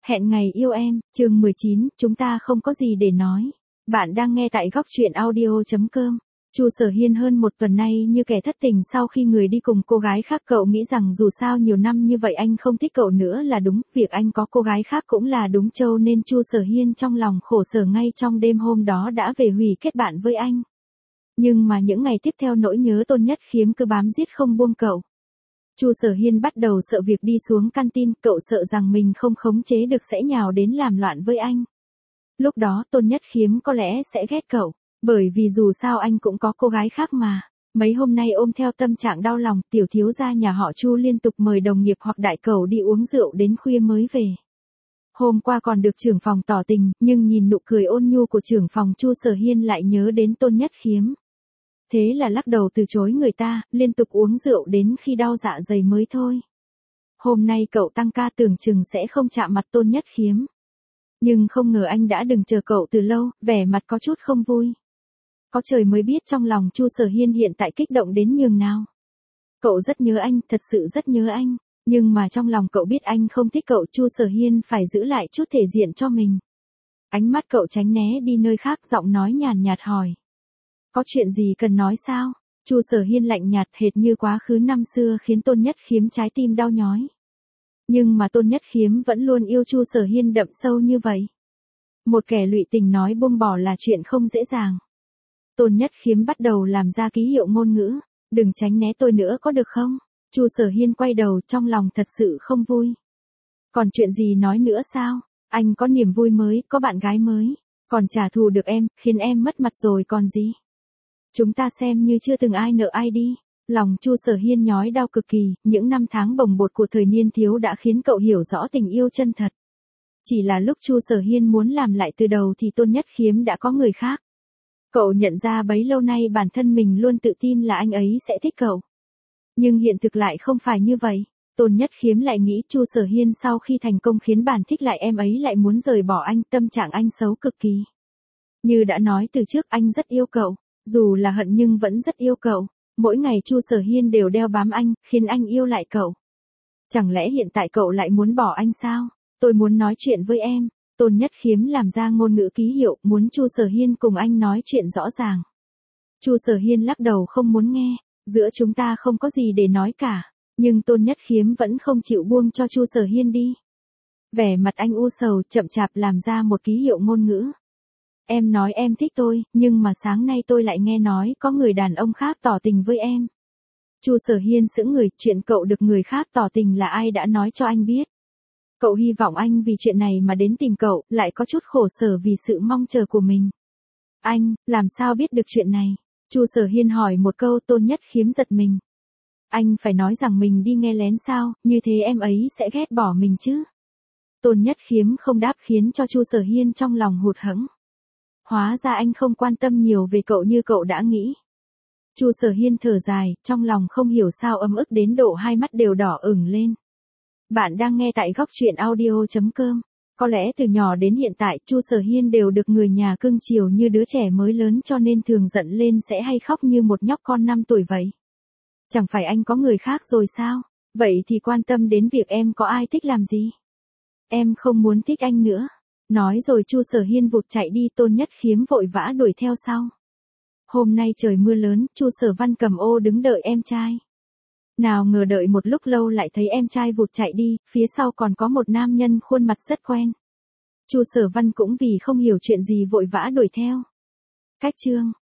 Hẹn ngày yêu em, chương 19, chúng ta không có gì để nói. Bạn đang nghe tại góc truyện audio.com. Chu Sở Hiên hơn một tuần nay như kẻ thất tình sau khi người đi cùng cô gái khác. Cậu nghĩ rằng dù sao nhiều năm như vậy anh không thích cậu nữa là đúng, việc anh có cô gái khác cũng là đúng, cho nên Chu Sở Hiên trong lòng khổ sở, ngay trong đêm hôm đó đã về hủy kết bạn với anh. Nhưng mà những ngày tiếp theo nỗi nhớ Tôn Nhất Khiếm cứ bám giết không buông cậu. Chu Sở Hiên bắt đầu sợ việc đi xuống canteen, cậu sợ rằng mình không khống chế được sẽ nhào đến làm loạn với anh. Lúc đó Tôn Nhất Khiếm có lẽ sẽ ghét cậu, bởi vì dù sao anh cũng có cô gái khác mà. Mấy hôm nay ôm theo tâm trạng đau lòng, tiểu thiếu gia nhà họ Chu liên tục mời đồng nghiệp hoặc đại cẩu đi uống rượu đến khuya mới về. Hôm qua còn được trưởng phòng tỏ tình, nhưng nhìn nụ cười ôn nhu của trưởng phòng, Chu Sở Hiên lại nhớ đến Tôn Nhất Khiếm. Thế là lắc đầu từ chối người ta, liên tục uống rượu đến khi đau dạ dày mới thôi. Hôm nay cậu tăng ca tưởng chừng sẽ không chạm mặt Tôn Nhất Khiếm. Nhưng không ngờ anh đã đừng chờ cậu từ lâu, vẻ mặt có chút không vui. Có trời mới biết trong lòng Chu Sở Hiên hiện tại kích động đến nhường nào. Cậu rất nhớ anh, thật sự rất nhớ anh. Nhưng mà trong lòng cậu biết anh không thích cậu. Chu Sở Hiên phải giữ lại chút thể diện cho mình. Ánh mắt cậu tránh né đi nơi khác, giọng nói nhàn nhạt hỏi. Có chuyện gì cần nói sao? Chu Sở Hiên lạnh nhạt hệt như quá khứ năm xưa, khiến Tôn Nhất Khiếm trái tim đau nhói. Nhưng mà Tôn Nhất Khiếm vẫn luôn yêu Chu Sở Hiên đậm sâu như vậy. Một kẻ lụy tình nói buông bỏ là chuyện không dễ dàng. Tôn Nhất Khiếm bắt đầu làm ra ký hiệu ngôn ngữ. Đừng tránh né tôi nữa có được không? Chu Sở Hiên quay đầu, trong lòng thật sự không vui. Còn chuyện gì nói nữa sao? Anh có niềm vui mới, có bạn gái mới. Còn trả thù được em, khiến em mất mặt rồi còn gì? Chúng ta xem như chưa từng ai nợ ai đi. Lòng Chu Sở Hiên nhói đau cực kỳ, những năm tháng bồng bột của thời niên thiếu đã khiến cậu hiểu rõ tình yêu chân thật. Chỉ là lúc Chu Sở Hiên muốn làm lại từ đầu thì Tôn Nhất Khiếm đã có người khác. Cậu nhận ra bấy lâu nay bản thân mình luôn tự tin là anh ấy sẽ thích cậu. Nhưng hiện thực lại không phải như vậy. Tôn Nhất Khiếm lại nghĩ Chu Sở Hiên sau khi thành công khiến bản thích lại em ấy lại muốn rời bỏ anh, tâm trạng anh xấu cực kỳ. Như đã nói từ trước, anh rất yêu cậu. Dù là hận nhưng vẫn rất yêu cậu. Mỗi ngày Chu Sở Hiên đều đeo bám anh, khiến anh yêu lại cậu. Chẳng lẽ hiện tại cậu lại muốn bỏ anh sao? Tôi muốn nói chuyện với em. Tôn Nhất Khiếm làm ra ngôn ngữ ký hiệu, muốn Chu Sở Hiên cùng anh nói chuyện rõ ràng. Chu Sở Hiên lắc đầu không muốn nghe. Giữa chúng ta không có gì để nói cả. Nhưng Tôn Nhất Khiếm vẫn không chịu buông cho Chu Sở Hiên đi. Vẻ mặt anh u sầu, chậm chạp làm ra một ký hiệu ngôn ngữ. Em nói em thích tôi, nhưng mà sáng nay tôi lại nghe nói có người đàn ông khác tỏ tình với em. Chu Sở Hiên sững người, chuyện cậu được người khác tỏ tình là ai đã nói cho anh biết? Cậu hy vọng anh vì chuyện này mà đến tìm cậu, lại có chút khổ sở vì sự mong chờ của mình. Anh, làm sao biết được chuyện này? Chu Sở Hiên hỏi một câu. Tôn Nhất Khiếm giật mình. Anh phải nói rằng mình đi nghe lén sao, như thế em ấy sẽ ghét bỏ mình chứ? Tôn Nhất Khiếm không đáp khiến cho Chu Sở Hiên trong lòng hụt hẫng. Hóa ra anh không quan tâm nhiều về cậu như cậu đã nghĩ. Chu Sở Hiên thở dài, trong lòng không hiểu sao ấm ức đến độ hai mắt đều đỏ ửng lên. Bạn đang nghe tại góc truyện audio.com. Có lẽ từ nhỏ đến hiện tại Chu Sở Hiên đều được người nhà cưng chiều như đứa trẻ mới lớn, cho nên thường giận lên sẽ hay khóc như một nhóc con 5 tuổi vậy. Chẳng phải anh có người khác rồi sao? Vậy thì quan tâm đến việc em có ai thích làm gì? Em không muốn thích anh nữa. Nói rồi Chu Sở Hiên vụt chạy đi. Tôn Nhất Khiếm vội vã đuổi theo sau. Hôm nay trời mưa lớn, Chu Sở Văn cầm ô đứng đợi em trai. Nào ngờ đợi một lúc lâu lại thấy em trai vụt chạy đi, phía sau còn có một nam nhân khuôn mặt rất quen. Chu Sở Văn cũng vì không hiểu chuyện gì vội vã đuổi theo. Cách chương